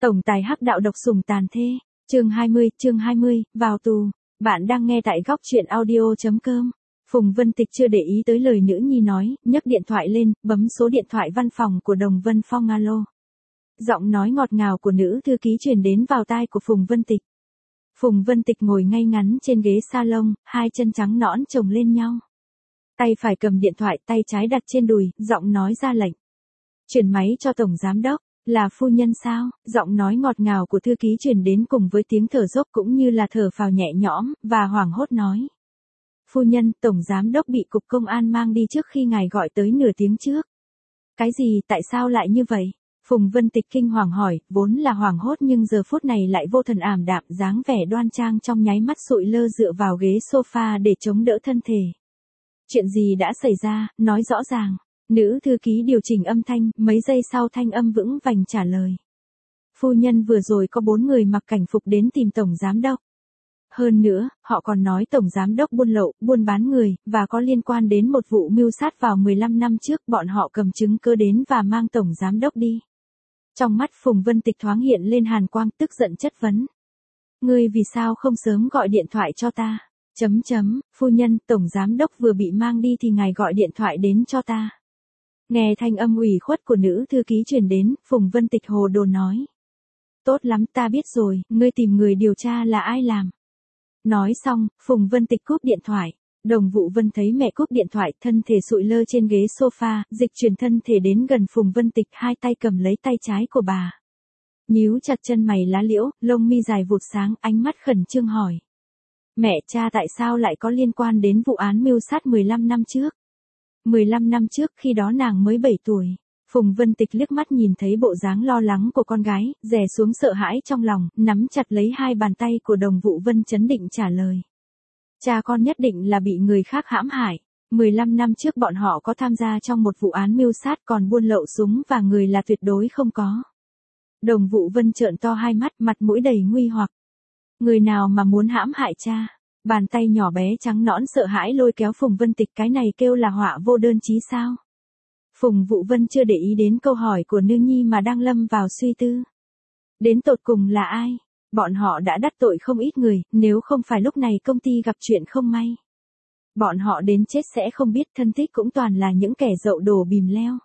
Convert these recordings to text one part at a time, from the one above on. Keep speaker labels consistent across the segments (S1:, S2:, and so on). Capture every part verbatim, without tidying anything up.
S1: Tổng tài hắc đạo độc sủng tàn thê, chương hai mươi, chương hai mươi, vào tù. Bạn đang nghe tại góc truyện audio.com. Phùng Vân Tịch chưa để ý tới lời nữ nhi nói, nhấc điện thoại lên, bấm số điện thoại văn phòng của Đồng Vân Phong. Alo. Giọng nói ngọt ngào của nữ thư ký truyền đến vào tai của Phùng Vân Tịch. Phùng Vân Tịch ngồi ngay ngắn trên ghế salon, hai chân trắng nõn chồng lên nhau. Tay phải cầm điện thoại, tay trái đặt trên đùi, giọng nói ra lệnh. Chuyển máy cho Tổng Giám Đốc. Là phu nhân sao? Giọng nói ngọt ngào của thư ký truyền đến cùng với tiếng thở dốc cũng như là thở phào nhẹ nhõm, và hoảng hốt nói. Phu nhân, Tổng Giám Đốc bị cục công an mang đi trước khi ngài gọi tới nửa tiếng trước. Cái gì, tại sao lại như vậy? Phùng Vân Tịch kinh hoàng hỏi, vốn là hoảng hốt nhưng giờ phút này lại vô thần ảm đạm, dáng vẻ đoan trang trong nháy mắt sụi lơ dựa vào ghế sofa để chống đỡ thân thể. Chuyện gì đã xảy ra, nói rõ ràng. Nữ thư ký điều chỉnh âm thanh, mấy giây sau thanh âm vững vàng trả lời. Phu nhân, vừa rồi có bốn người mặc cảnh phục đến tìm Tổng Giám Đốc. Hơn nữa, họ còn nói Tổng Giám Đốc buôn lậu, buôn bán người, và có liên quan đến một vụ mưu sát vào mười lăm năm trước. Bọn họ cầm chứng cứ đến và mang Tổng Giám Đốc đi. Trong mắt Phùng Vân Tịch thoáng hiện lên hàn quang, tức giận chất vấn. Ngươi vì sao không sớm gọi điện thoại cho ta? Chấm chấm, phu nhân, Tổng Giám Đốc vừa bị mang đi thì ngài gọi điện thoại đến cho ta. Nghe thanh âm ủy khuất của nữ thư ký truyền đến, Phùng Vân Tịch hồ đồ nói. Tốt lắm, ta biết rồi, ngươi tìm người điều tra là ai làm. Nói xong, Phùng Vân Tịch cúp điện thoại. Đồng Vũ Vân thấy mẹ cúp điện thoại, thân thể sụi lơ trên ghế sofa, dịch chuyển thân thể đến gần Phùng Vân Tịch, hai tay cầm lấy tay trái của bà. Nhíu chặt chân mày lá liễu, lông mi dài vụt sáng, ánh mắt khẩn trương hỏi. Mẹ, cha tại sao lại có liên quan đến vụ án mưu sát mười lăm năm trước? mười lăm năm trước, khi đó nàng mới bảy tuổi. Phùng Vân Tịch liếc mắt nhìn thấy bộ dáng lo lắng của con gái, đè xuống sợ hãi trong lòng, nắm chặt lấy hai bàn tay của Đồng Vũ Vân chấn định trả lời. Cha con nhất định là bị người khác hãm hại. mười lăm năm trước bọn họ có tham gia trong một vụ án mưu sát, còn buôn lậu súng và người là tuyệt đối không có. Đồng Vũ Vân trợn to hai mắt, mặt mũi đầy nguy hoặc. Người nào mà muốn hãm hại cha? Bàn tay nhỏ bé trắng nõn sợ hãi lôi kéo Phùng Vân Tịch, cái này kêu là họa vô đơn chí sao? Phùng Vũ Vân chưa để ý đến câu hỏi của nữ nhi mà đang lâm vào suy tư. Đến tột cùng là ai? Bọn họ đã đắc tội không ít người, nếu không phải lúc này công ty gặp chuyện không may. Bọn họ đến chết sẽ không biết, thân thích cũng toàn là những kẻ dậu đổ bìm leo.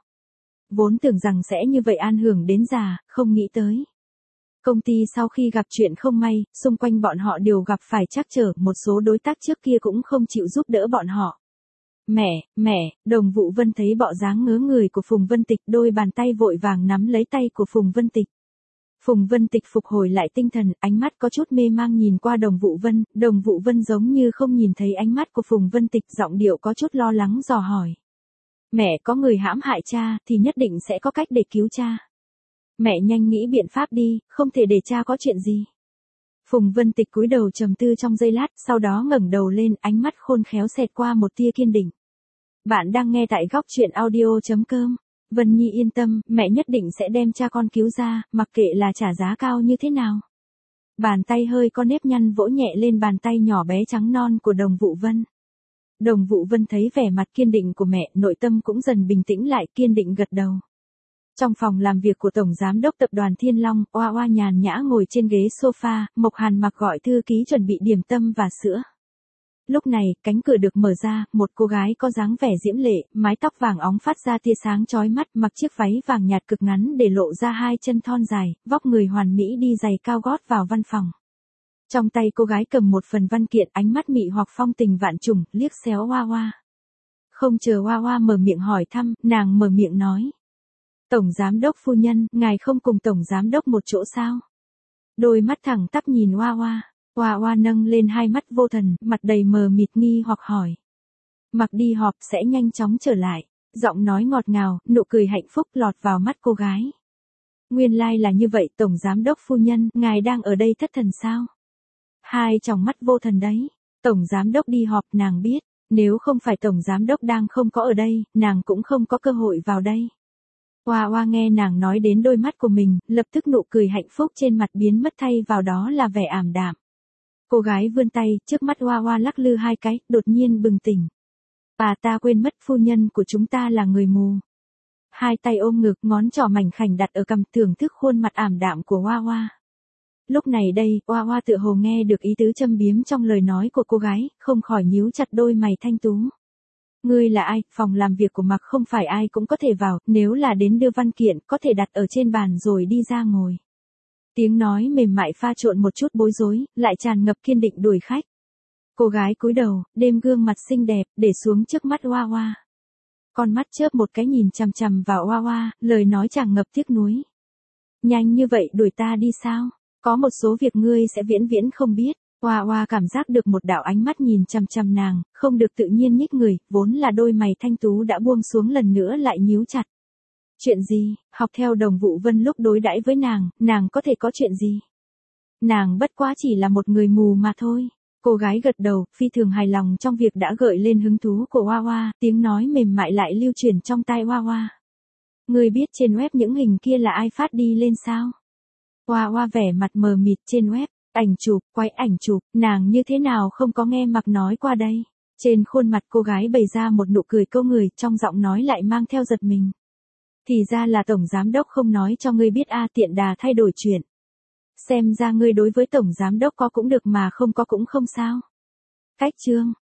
S1: Vốn tưởng rằng sẽ như vậy an hưởng đến già, không nghĩ tới. Công ty sau khi gặp chuyện không may, xung quanh bọn họ đều gặp phải trắc trở, một số đối tác trước kia cũng không chịu giúp đỡ bọn họ. Mẹ, mẹ, Đồng Vũ Vân thấy bộ dáng ngớ người của Phùng Vân Tịch, đôi bàn tay vội vàng nắm lấy tay của Phùng Vân Tịch. Phùng Vân Tịch phục hồi lại tinh thần, ánh mắt có chút mê mang nhìn qua Đồng Vũ Vân, Đồng Vũ Vân giống như không nhìn thấy ánh mắt của Phùng Vân Tịch, giọng điệu có chút lo lắng dò hỏi. Mẹ, có người hãm hại cha, thì nhất định sẽ có cách để cứu cha. Mẹ nhanh nghĩ biện pháp đi, không thể để cha có chuyện gì. Phùng Vân Tịch cúi đầu trầm tư trong giây lát, sau đó ngẩng đầu lên, ánh mắt khôn khéo xẹt qua một tia kiên định. Bạn đang nghe tại góc truyện audio.com. Vân Nhi yên tâm, mẹ nhất định sẽ đem cha con cứu ra, mặc kệ là trả giá cao như thế nào. Bàn tay hơi có nếp nhăn vỗ nhẹ lên bàn tay nhỏ bé trắng non của Đồng Vũ Vân. Đồng Vũ Vân thấy vẻ mặt kiên định của mẹ, nội tâm cũng dần bình tĩnh lại, kiên định gật đầu. Trong phòng làm việc của Tổng Giám Đốc Tập đoàn Thiên Long, Oa Oa nhàn nhã ngồi trên ghế sofa, Mộc Hàn Mặc gọi thư ký chuẩn bị điểm tâm và sữa. Lúc này, cánh cửa được mở ra, một cô gái có dáng vẻ diễm lệ, mái tóc vàng óng phát ra tia sáng chói mắt, mặc chiếc váy vàng nhạt cực ngắn để lộ ra hai chân thon dài, vóc người hoàn mỹ đi giày cao gót vào văn phòng. Trong tay cô gái cầm một phần văn kiện, ánh mắt mị hoặc phong tình vạn trùng, liếc xéo Oa Oa. Không chờ Oa Oa mở miệng hỏi thăm, nàng mở miệng nói. Tổng Giám Đốc phu nhân, ngài không cùng Tổng Giám Đốc một chỗ sao? Đôi mắt thẳng tắp nhìn Oa Oa. Oa Oa nâng lên hai mắt vô thần, mặt đầy mờ mịt nghi hoặc hỏi. Mặc đi họp sẽ nhanh chóng trở lại. Giọng nói ngọt ngào, nụ cười hạnh phúc lọt vào mắt cô gái. Nguyên lai like là như vậy, Tổng Giám Đốc phu nhân, ngài đang ở đây thất thần sao? Hai tròng mắt vô thần đấy. Tổng Giám Đốc đi họp, nàng biết. Nếu không phải Tổng Giám Đốc đang không có ở đây, nàng cũng không có cơ hội vào đây. Oa Oa nghe nàng nói đến đôi mắt của mình, lập tức nụ cười hạnh phúc trên mặt biến mất, thay vào đó là vẻ ảm đạm. Cô gái vươn tay, trước mắt Oa Oa lắc lư hai cái, đột nhiên bừng tỉnh. Bà ta quên mất phu nhân của chúng ta là người mù. Hai tay ôm ngực, ngón trỏ mảnh khảnh đặt ở cằm, thưởng thức khuôn mặt ảm đạm của Hoa Hoa. Lúc này đây, Hoa Hoa tựa hồ nghe được ý tứ châm biếm trong lời nói của cô gái, không khỏi nhíu chặt đôi mày thanh tú. Ngươi là ai? Phòng làm việc của Mặc không phải ai cũng có thể vào, nếu là đến đưa văn kiện, có thể đặt ở trên bàn rồi đi ra ngồi. Tiếng nói mềm mại pha trộn một chút bối rối, lại tràn ngập kiên định đuổi khách. Cô gái cúi đầu, đêm gương mặt xinh đẹp, để xuống trước mắt Hoa Hoa. Con mắt chớp một cái nhìn chằm chằm vào Hoa Hoa, lời nói tràn ngập tiếc nuối. Nhanh như vậy đuổi ta đi sao? Có một số việc ngươi sẽ viễn viễn không biết. Hoa Hoa cảm giác được một đạo ánh mắt nhìn chằm chằm nàng, không được tự nhiên nhích người, vốn là đôi mày thanh tú đã buông xuống lần nữa lại nhíu chặt. Chuyện gì? Học theo Đồng Vũ Vân lúc đối đãi với nàng, nàng có thể có chuyện gì? Nàng bất quá chỉ là một người mù mà thôi. Cô gái gật đầu, phi thường hài lòng trong việc đã gợi lên hứng thú của Hoa Hoa, tiếng nói mềm mại lại lưu truyền trong tai Hoa Hoa. Ngươi biết trên web những hình kia là ai phát đi lên sao? Hoa Hoa vẻ mặt mờ mịt. Trên web, ảnh chụp, quay ảnh chụp, nàng như thế nào không có nghe Mặc nói qua đây? Trên khuôn mặt cô gái bày ra một nụ cười câu người, trong giọng nói lại mang theo giật mình. Thì ra là tổng giám đốc không nói cho ngươi biết a, tiện đà thay đổi chuyện. Xem ra ngươi đối với tổng giám đốc có cũng được mà không có cũng không sao. Cách chương